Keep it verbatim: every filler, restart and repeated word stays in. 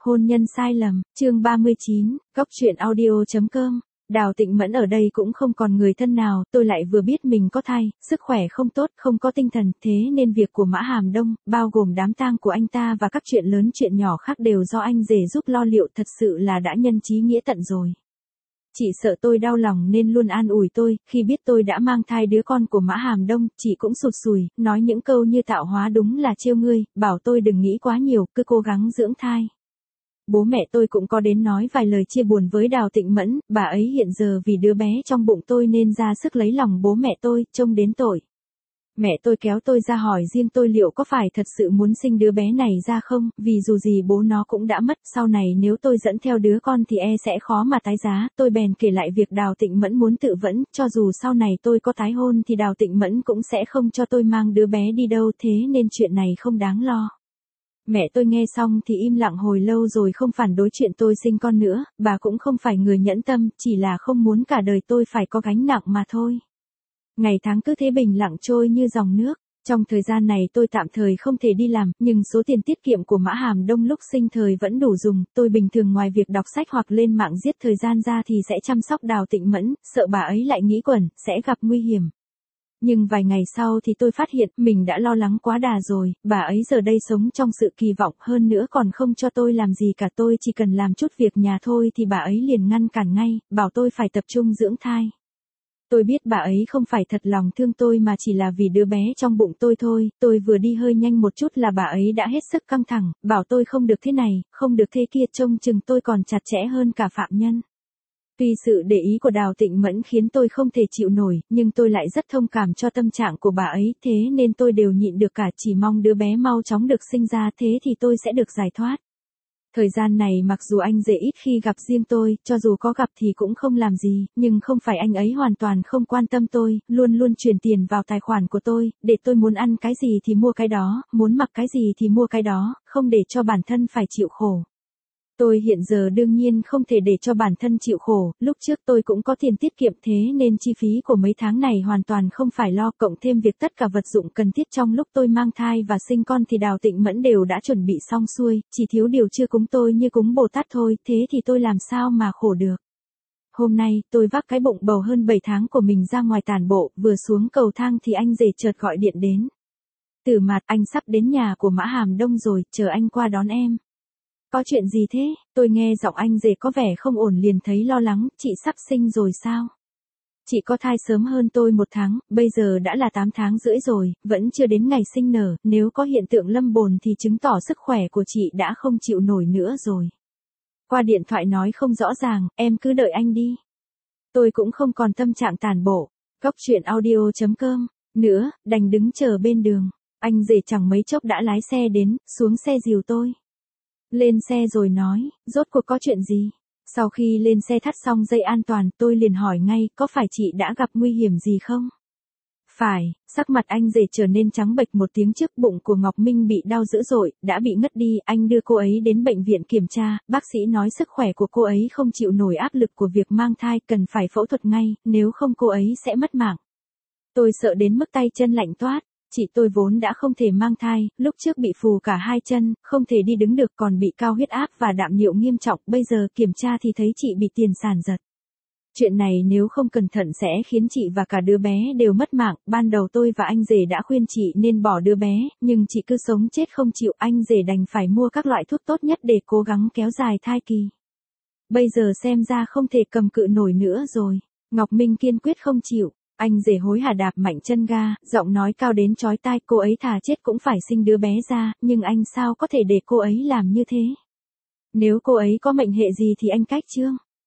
Hôn nhân sai lầm, chương ba mươi chín, góc truyện audio.com. Đào Tịnh Mẫn ở đây cũng không còn người thân nào, tôi lại vừa biết mình có thai, sức khỏe không tốt, không có tinh thần, thế nên việc của Mã Hàm Đông, bao gồm đám tang của anh ta và các chuyện lớn chuyện nhỏ khác đều do anh rể giúp lo liệu, thật sự là đã nhân chí nghĩa tận rồi. Chị sợ tôi đau lòng nên luôn an ủi tôi, khi biết tôi đã mang thai đứa con của Mã Hàm Đông, chị cũng sụt sùi, nói những câu như tạo hóa đúng là trêu ngươi, bảo tôi đừng nghĩ quá nhiều, cứ cố gắng dưỡng thai. Bố mẹ tôi cũng có đến nói vài lời chia buồn với Đào Tịnh Mẫn, bà ấy hiện giờ vì đứa bé trong bụng tôi nên ra sức lấy lòng bố mẹ tôi, trông đến tội. Mẹ tôi kéo tôi ra hỏi riêng tôi liệu có phải thật sự muốn sinh đứa bé này ra không, vì dù gì bố nó cũng đã mất, sau này nếu tôi dẫn theo đứa con thì e sẽ khó mà tái giá, tôi bèn kể lại việc Đào Tịnh Mẫn muốn tự vẫn, cho dù sau này tôi có tái hôn thì Đào Tịnh Mẫn cũng sẽ không cho tôi mang đứa bé đi đâu, thế nên chuyện này không đáng lo. Mẹ tôi nghe xong thì im lặng hồi lâu rồi không phản đối chuyện tôi sinh con nữa, bà cũng không phải người nhẫn tâm, chỉ là không muốn cả đời tôi phải có gánh nặng mà thôi. Ngày tháng cứ thế bình lặng trôi như dòng nước. Trong thời gian này tôi tạm thời không thể đi làm, nhưng số tiền tiết kiệm của Mã Hàm Đông lúc sinh thời vẫn đủ dùng. Tôi bình thường ngoài việc đọc sách hoặc lên mạng giết thời gian ra thì sẽ chăm sóc Đào Tịnh Mẫn, sợ bà ấy lại nghĩ quẩn, sẽ gặp nguy hiểm. Nhưng vài ngày sau thì tôi phát hiện mình đã lo lắng quá đà rồi, bà ấy giờ đây sống trong sự kỳ vọng, hơn nữa còn không cho tôi làm gì cả, tôi chỉ cần làm chút việc nhà thôi thì bà ấy liền ngăn cản ngay, bảo tôi phải tập trung dưỡng thai. Tôi biết bà ấy không phải thật lòng thương tôi mà chỉ là vì đứa bé trong bụng tôi thôi, tôi vừa đi hơi nhanh một chút là bà ấy đã hết sức căng thẳng, bảo tôi không được thế này, không được thế kia, trông chừng tôi còn chặt chẽ hơn cả phạm nhân. Tuy sự để ý của Đào Tịnh Mẫn khiến tôi không thể chịu nổi, nhưng tôi lại rất thông cảm cho tâm trạng của bà ấy, thế nên tôi đều nhịn được cả, chỉ mong đứa bé mau chóng được sinh ra, thế thì tôi sẽ được giải thoát. Thời gian này mặc dù anh rể ít khi gặp riêng tôi, cho dù có gặp thì cũng không làm gì, nhưng không phải anh ấy hoàn toàn không quan tâm tôi, luôn luôn chuyển tiền vào tài khoản của tôi, để tôi muốn ăn cái gì thì mua cái đó, muốn mặc cái gì thì mua cái đó, không để cho bản thân phải chịu khổ. Tôi hiện giờ đương nhiên không thể để cho bản thân chịu khổ, lúc trước tôi cũng có tiền tiết kiệm thế nên chi phí của mấy tháng này hoàn toàn không phải lo, cộng thêm việc tất cả vật dụng cần thiết trong lúc tôi mang thai và sinh con thì Đào Tịnh Mẫn đều đã chuẩn bị xong xuôi, chỉ thiếu điều chưa cúng tôi như cúng Bồ Tát thôi, thế thì tôi làm sao mà khổ được. Hôm nay, tôi vác cái bụng bầu hơn bảy tháng của mình ra ngoài tản bộ, vừa xuống cầu thang thì anh rể chợt gọi điện đến. Tử Mạt, anh sắp đến nhà của Mã Hàm Đông rồi, chờ anh qua đón em. Có chuyện gì thế? Tôi nghe giọng anh rể có vẻ không ổn liền thấy lo lắng, chị sắp sinh rồi sao? Chị có thai sớm hơn tôi một tháng, bây giờ đã là tám tháng rưỡi rồi, vẫn chưa đến ngày sinh nở, nếu có hiện tượng lâm bồn thì chứng tỏ sức khỏe của chị đã không chịu nổi nữa rồi. Qua điện thoại nói không rõ ràng, em cứ đợi anh đi. Tôi cũng không còn tâm trạng tản bộ, góc truyện audio.com, nữa, đành đứng chờ bên đường. Anh rể chẳng mấy chốc đã lái xe đến, xuống xe dìu tôi. Lên xe rồi nói, rốt cuộc có chuyện gì? Sau khi lên xe thắt xong dây an toàn, tôi liền hỏi ngay, có phải chị đã gặp nguy hiểm gì không? Phải, sắc mặt anh rể trở nên trắng bệch một tiếng, trước bụng của Ngọc Minh bị đau dữ dội, đã bị ngất đi, anh đưa cô ấy đến bệnh viện kiểm tra, bác sĩ nói sức khỏe của cô ấy không chịu nổi áp lực của việc mang thai, cần phải phẫu thuật ngay, nếu không cô ấy sẽ mất mạng. Tôi sợ đến mức tay chân lạnh toát. Chị tôi vốn đã không thể mang thai, lúc trước bị phù cả hai chân, không thể đi đứng được, còn bị cao huyết áp và đạm niệu nghiêm trọng, bây giờ kiểm tra thì thấy chị bị tiền sản giật. Chuyện này nếu không cẩn thận sẽ khiến chị và cả đứa bé đều mất mạng, ban đầu tôi và anh rể đã khuyên chị nên bỏ đứa bé, nhưng chị cứ sống chết không chịu, anh rể đành phải mua các loại thuốc tốt nhất để cố gắng kéo dài thai kỳ. Bây giờ xem ra không thể cầm cự nổi nữa rồi, Ngọc Minh kiên quyết không chịu. Anh rể hối hả đạp mạnh chân ga, giọng nói cao đến chói tai, cô ấy thà chết cũng phải sinh đứa bé ra, nhưng anh sao có thể để cô ấy làm như thế? Nếu cô ấy có mệnh hệ gì thì anh cách trương.